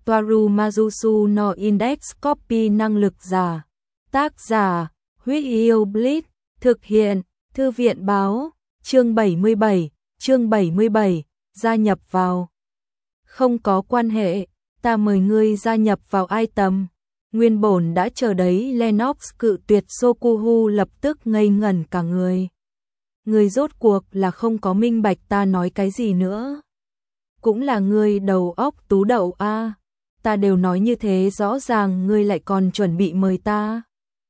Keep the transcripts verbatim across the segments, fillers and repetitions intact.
Toaru Mazusu no Index Copy năng lực giả. Tác giả, Huyết Yêu Blitz, thực hiện, Thư viện báo, chương bảy mươi bảy, chương bảy mươi bảy, gia nhập vào. Không có quan hệ, ta mời ngươi gia nhập vào item. Nguyên bổn đã chờ đấy Lennox cự tuyệt Sokuhu lập tức ngây ngẩn cả người. Ngươi rốt cuộc là không có minh bạch ta nói cái gì nữa. Cũng là ngươi đầu óc tú đậu a, à. Ta đều nói như thế rõ ràng ngươi lại còn chuẩn bị mời ta.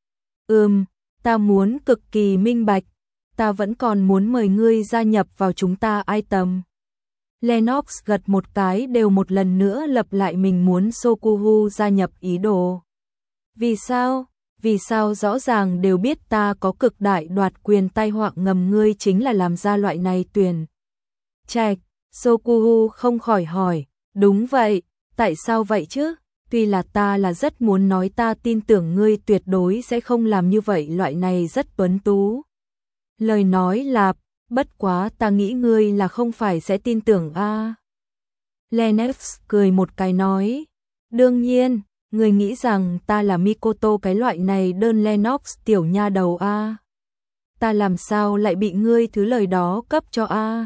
Ừm, ta muốn cực kỳ minh bạch, ta vẫn còn muốn mời ngươi gia nhập vào chúng ta item. Lennox gật một cái đều một lần nữa lặp lại mình muốn Sokuhu gia nhập ý đồ. Vì sao? Vì sao rõ ràng đều biết ta có cực đại đoạt quyền tai họa ngầm ngươi chính là làm ra loại này tuyển. Trạch, Sokuhu không khỏi hỏi, đúng vậy, tại sao vậy chứ? Tuy là ta là rất muốn nói ta tin tưởng ngươi tuyệt đối sẽ không làm như vậy, loại này rất tuấn tú. Lời nói là, bất quá ta nghĩ ngươi là không phải sẽ tin tưởng a. À. Lennox cười một cái nói, đương nhiên, ngươi nghĩ rằng ta là Mikoto cái loại này đơn Lennox tiểu nha đầu a. À. Ta làm sao lại bị ngươi thứ lời đó cấp cho a. À.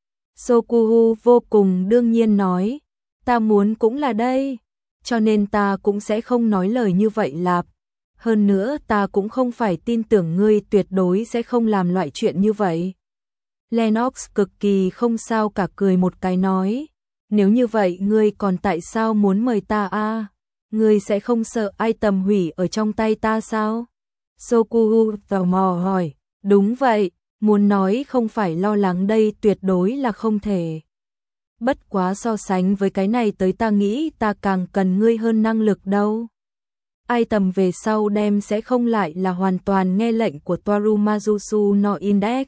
Sokuhu vô cùng đương nhiên nói, ta muốn cũng là đây, cho nên ta cũng sẽ không nói lời như vậy lạp. Hơn nữa ta cũng không phải tin tưởng ngươi tuyệt đối sẽ không làm loại chuyện như vậy. Lennox cực kỳ không sao cả cười một cái nói, nếu như vậy ngươi còn tại sao muốn mời ta a? À? Ngươi sẽ không sợ item hủy ở trong tay ta sao? Sokuhu tò mò hỏi, đúng vậy, muốn nói không phải lo lắng đây tuyệt đối là không thể. Bất quá so sánh với cái này tới ta nghĩ ta càng cần ngươi hơn năng lực đâu. Item về sau đem sẽ không lại là hoàn toàn nghe lệnh của Toaru Mazusu no Index.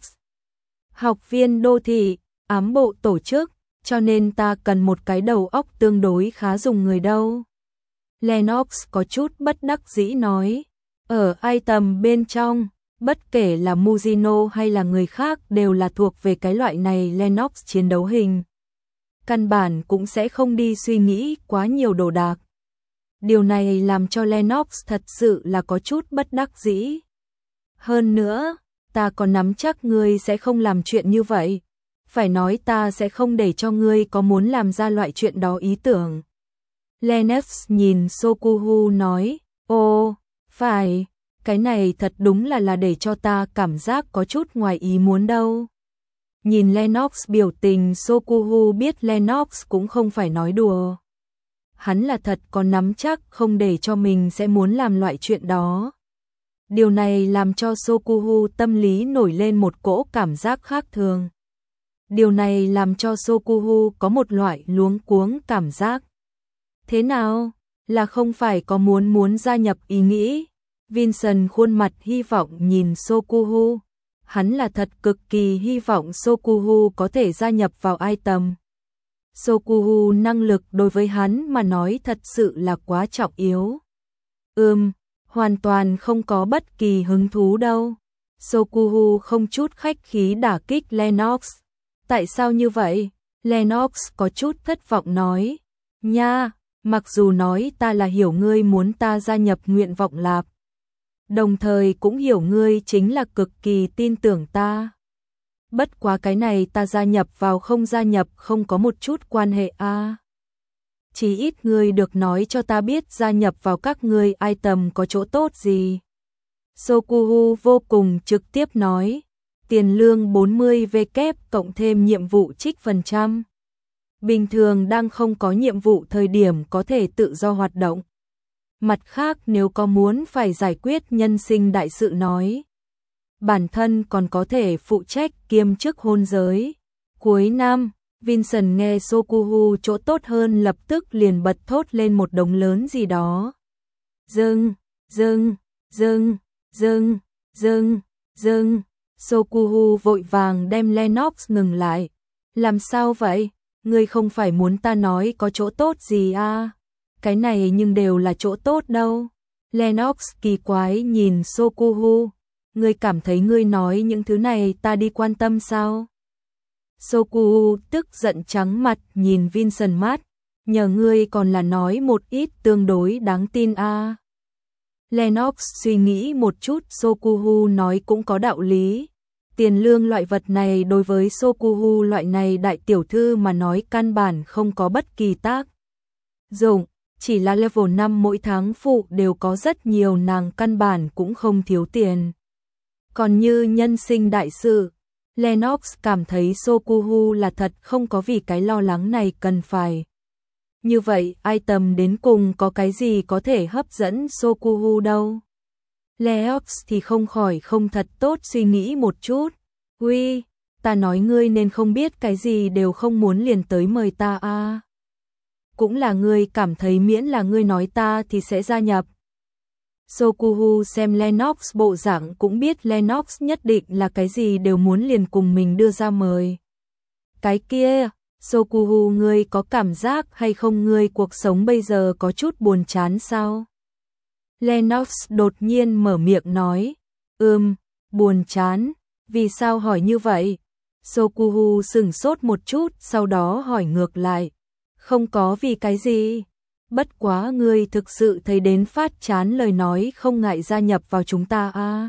Học viên đô thị, ám bộ tổ chức, cho nên ta cần một cái đầu óc tương đối khá dùng người đâu. Lennox có chút bất đắc dĩ nói, ở item bên trong, bất kể là Mujino hay là người khác đều là thuộc về cái loại này Lennox chiến đấu hình. Căn bản cũng sẽ không đi suy nghĩ quá nhiều đồ đạc. Điều này làm cho Lennox thật sự là có chút bất đắc dĩ. Hơn nữa, ta còn nắm chắc ngươi sẽ không làm chuyện như vậy. Phải nói ta sẽ không để cho ngươi có muốn làm ra loại chuyện đó ý tưởng. Lennox nhìn Sokuhu nói, ô, phải, cái này thật đúng là là để cho ta cảm giác có chút ngoài ý muốn đâu. Nhìn Lennox biểu tình Sokuhu biết Lennox cũng không phải nói đùa. Hắn là thật có nắm chắc không để cho mình sẽ muốn làm loại chuyện đó. Điều này làm cho Sokuhu tâm lý nổi lên một cỗ cảm giác khác thường. Điều này làm cho Sokuhu có một loại luống cuống cảm giác. Thế nào? Là không phải có muốn muốn gia nhập ý nghĩ? Vincent khuôn mặt hy vọng nhìn Sokuhu. Hắn là thật cực kỳ hy vọng Sokuhu có thể gia nhập vào item. Sokuhu năng lực đối với hắn mà nói thật sự là quá trọng yếu. Ừm, hoàn toàn không có bất kỳ hứng thú đâu. Sokuhu không chút khách khí đả kích Lennox. Tại sao như vậy? Lennox có chút thất vọng nói. Nha, mặc dù nói ta là hiểu ngươi muốn ta gia nhập nguyện vọng lạp. Đồng thời cũng hiểu ngươi chính là cực kỳ tin tưởng ta. Bất quá cái này ta gia nhập vào không gia nhập không có một chút quan hệ a. À. Chỉ ít ngươi được nói cho ta biết gia nhập vào các ngươi item có chỗ tốt gì. Sokuhu vô cùng trực tiếp nói, tiền lương bốn mươi W cộng thêm nhiệm vụ trích phần trăm. Bình thường đang không có nhiệm vụ thời điểm có thể tự do hoạt động. Mặt khác nếu có muốn phải giải quyết nhân sinh đại sự nói, bản thân còn có thể phụ trách kiêm chức hôn giới. Cuối năm, Vincent nghe Sokuhu chỗ tốt hơn lập tức liền bật thốt lên một đống lớn gì đó. Dưng, dưng, dưng, dưng, dưng, dưng. Sokuhu vội vàng đem Lennox ngừng lại. Làm sao vậy? Ngươi không phải muốn ta nói có chỗ tốt gì à? Cái này nhưng đều là chỗ tốt đâu. Lennox kỳ quái nhìn Sokuhu. Ngươi cảm thấy ngươi nói những thứ này ta đi quan tâm sao? Sokuhu tức giận trắng mặt nhìn Vincent mắt. nhờ ngươi còn là nói một ít tương đối đáng tin a. À. Lennox suy nghĩ một chút, Sokuhu nói cũng có đạo lý. Tiền lương loại vật này đối với Sokuhu loại này đại tiểu thư mà nói căn bản không có bất kỳ tác dụng, chỉ là level năm mỗi tháng phụ đều có rất nhiều, nàng căn bản cũng không thiếu tiền. Còn như nhân sinh đại sự, Lennox cảm thấy Sokuhu là thật không có vì cái lo lắng này cần phải. Như vậy, item đến cùng có cái gì có thể hấp dẫn Sokuhu đâu? Lennox thì không khỏi không thật tốt suy nghĩ một chút. Uy, ta nói ngươi nên không biết cái gì đều không muốn liền tới mời ta a. À. Cũng là ngươi cảm thấy miễn là ngươi nói ta thì sẽ gia nhập. Sokuhu xem Lennox bộ dạng cũng biết Lennox nhất định là cái gì đều muốn liền cùng mình đưa ra mời. Cái kia, Sokuhu ngươi có cảm giác hay không ngươi cuộc sống bây giờ có chút buồn chán sao? Lennox đột nhiên mở miệng nói, ừm, buồn chán, vì sao hỏi như vậy? Sokuhu sững sốt một chút, sau đó hỏi ngược lại, không có vì cái gì. Bất quá ngươi thực sự thấy đến phát chán lời nói không ngại gia nhập vào chúng ta a. À.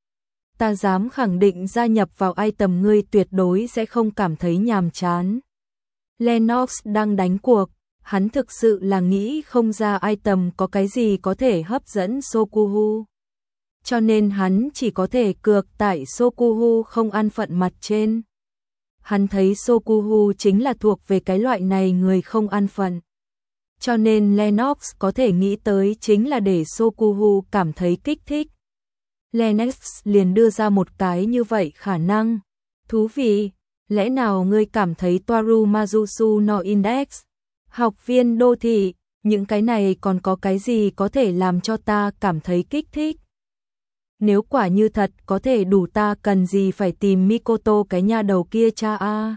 Ta dám khẳng định gia nhập vào item ngươi tuyệt đối sẽ không cảm thấy nhàm chán. Lennox đang đánh cuộc, hắn thực sự là nghĩ không ra item có cái gì có thể hấp dẫn Sokuhu. Cho nên hắn chỉ có thể cược tại Sokuhu không ăn phận mặt trên. Hắn thấy Sokuhu chính là thuộc về cái loại này người không ăn phận. Cho nên Lennox có thể nghĩ tới chính là để Sokuhu cảm thấy kích thích. Lennox liền đưa ra một cái như vậy khả năng. Thú vị, lẽ nào ngươi cảm thấy Toaru Mazusu no Index, học viên đô thị, những cái này còn có cái gì có thể làm cho ta cảm thấy kích thích? Nếu quả như thật có thể đủ ta cần gì phải tìm Mikoto cái nha đầu kia cha a.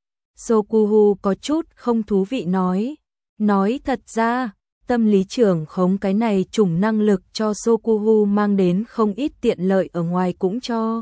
Sokuhu có chút không thú vị nói. Nói thật ra, tâm lý trưởng khống cái này chủng năng lực cho Sokuhu mang đến không ít tiện lợi ở ngoài cũng cho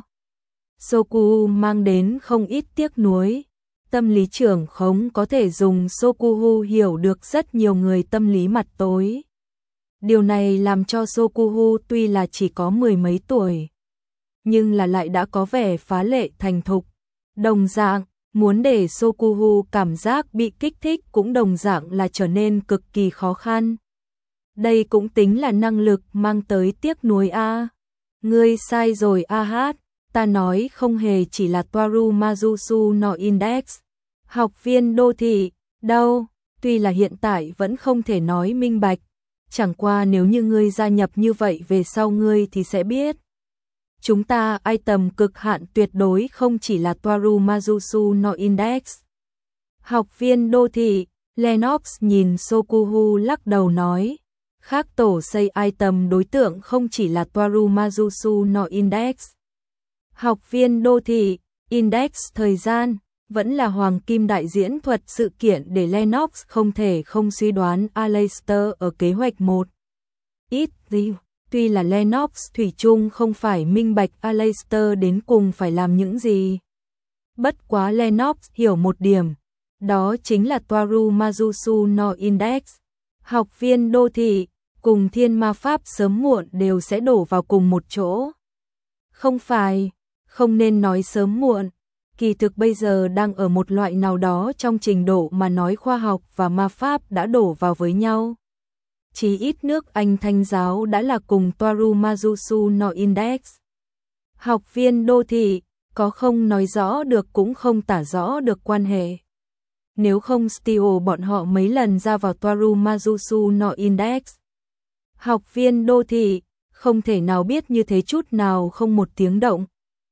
Sokuhu mang đến không ít tiếc nuối. Tâm lý trưởng khống có thể dùng Sokuhu hiểu được rất nhiều người tâm lý mặt tối. Điều này làm cho Sokuhu tuy là chỉ có mười mấy tuổi, nhưng là lại đã có vẻ phá lệ thành thục. Đồng dạng, muốn để Sokuhu cảm giác bị kích thích cũng đồng dạng là trở nên cực kỳ khó khăn. Đây cũng tính là năng lực mang tới tiếc nuối a. Ngươi sai rồi a hát, ta nói không hề chỉ là Toaru Mazusu no Index, học viên đô thị, đâu, tuy là hiện tại vẫn không thể nói minh bạch, chẳng qua nếu như ngươi gia nhập như vậy về sau ngươi thì sẽ biết. Chúng ta item cực hạn tuyệt đối không chỉ là Toaru Mazusu no Index. Học viên đô thị, Lennox nhìn Sokuhu lắc đầu nói, khác tổ xây item đối tượng không chỉ là Toaru Mazusu no Index. Học viên đô thị, Index thời gian, vẫn là hoàng kim đại diễn thuật sự kiện để Lennox không thể không suy đoán Aleister ở kế hoạch một. Ít gì. Tuy là Lennox thủy chung không phải minh bạch Aleister đến cùng phải làm những gì. Bất quá Lennox hiểu một điểm, đó chính là Toaru Mazusu no Index. Học viên đô thị, cùng thiên ma pháp sớm muộn đều sẽ đổ vào cùng một chỗ. Không phải, không nên nói sớm muộn, kỳ thực bây giờ đang ở một loại nào đó trong trình độ mà nói khoa học và ma pháp đã đổ vào với nhau. Chỉ ít nước Anh Thanh giáo đã là cùng Toaru Mazusu no Index. Học viên đô thị, có không nói rõ được cũng không tả rõ được quan hệ. Nếu không Steel bọn họ mấy lần ra vào Toaru Mazusu no Index. Học viên đô thị, không thể nào biết như thế chút nào không một tiếng động.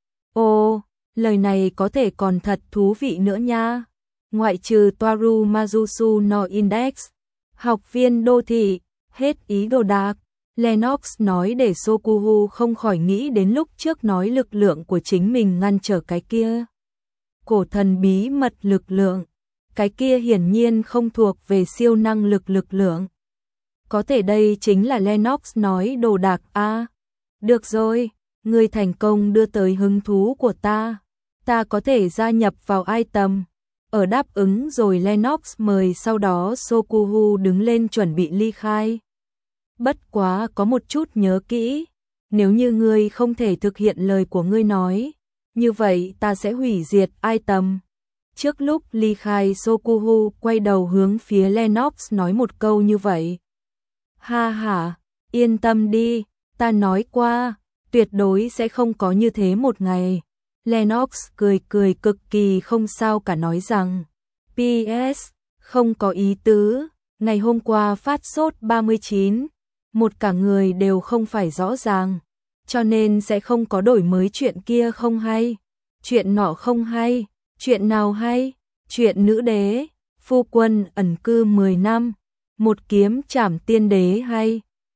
Ồ, lời này có thể còn thật thú vị nữa nha. Ngoại trừ Toaru Mazusu no Index, học viên đô thị, hết ý đồ đạc. Lennox nói để Sokuhu không khỏi nghĩ đến lúc trước nói lực lượng của chính mình ngăn trở cái kia. Cổ thần bí mật lực lượng, cái kia hiển nhiên không thuộc về siêu năng lực lực lượng. Có thể đây chính là Lennox nói đồ đạc a. À, được rồi, ngươi thành công đưa tới hứng thú của ta. Ta có thể gia nhập vào item. Ở đáp ứng rồi Lennox mời, sau đó Sokuhu đứng lên chuẩn bị ly khai. Bất quá có một chút nhớ kỹ, nếu như ngươi không thể thực hiện lời của ngươi nói, như vậy ta sẽ hủy diệt ai tầm. Trước lúc ly khai, Sokuhu quay đầu hướng phía Lennox nói một câu như vậy. Ha ha, yên tâm đi, ta nói qua, tuyệt đối sẽ không có như thế một ngày. Lennox cười cười cực kỳ không sao cả nói rằng, pê ét, không có ý tứ, ngày hôm qua phát sốt ba mươi chín, một cả người đều không phải rõ ràng, cho nên sẽ không có đổi mới. Chuyện kia không hay, chuyện nọ không hay, chuyện nào hay, chuyện nữ đế, phu quân ẩn cư mười năm, một kiếm trảm tiên đế hay.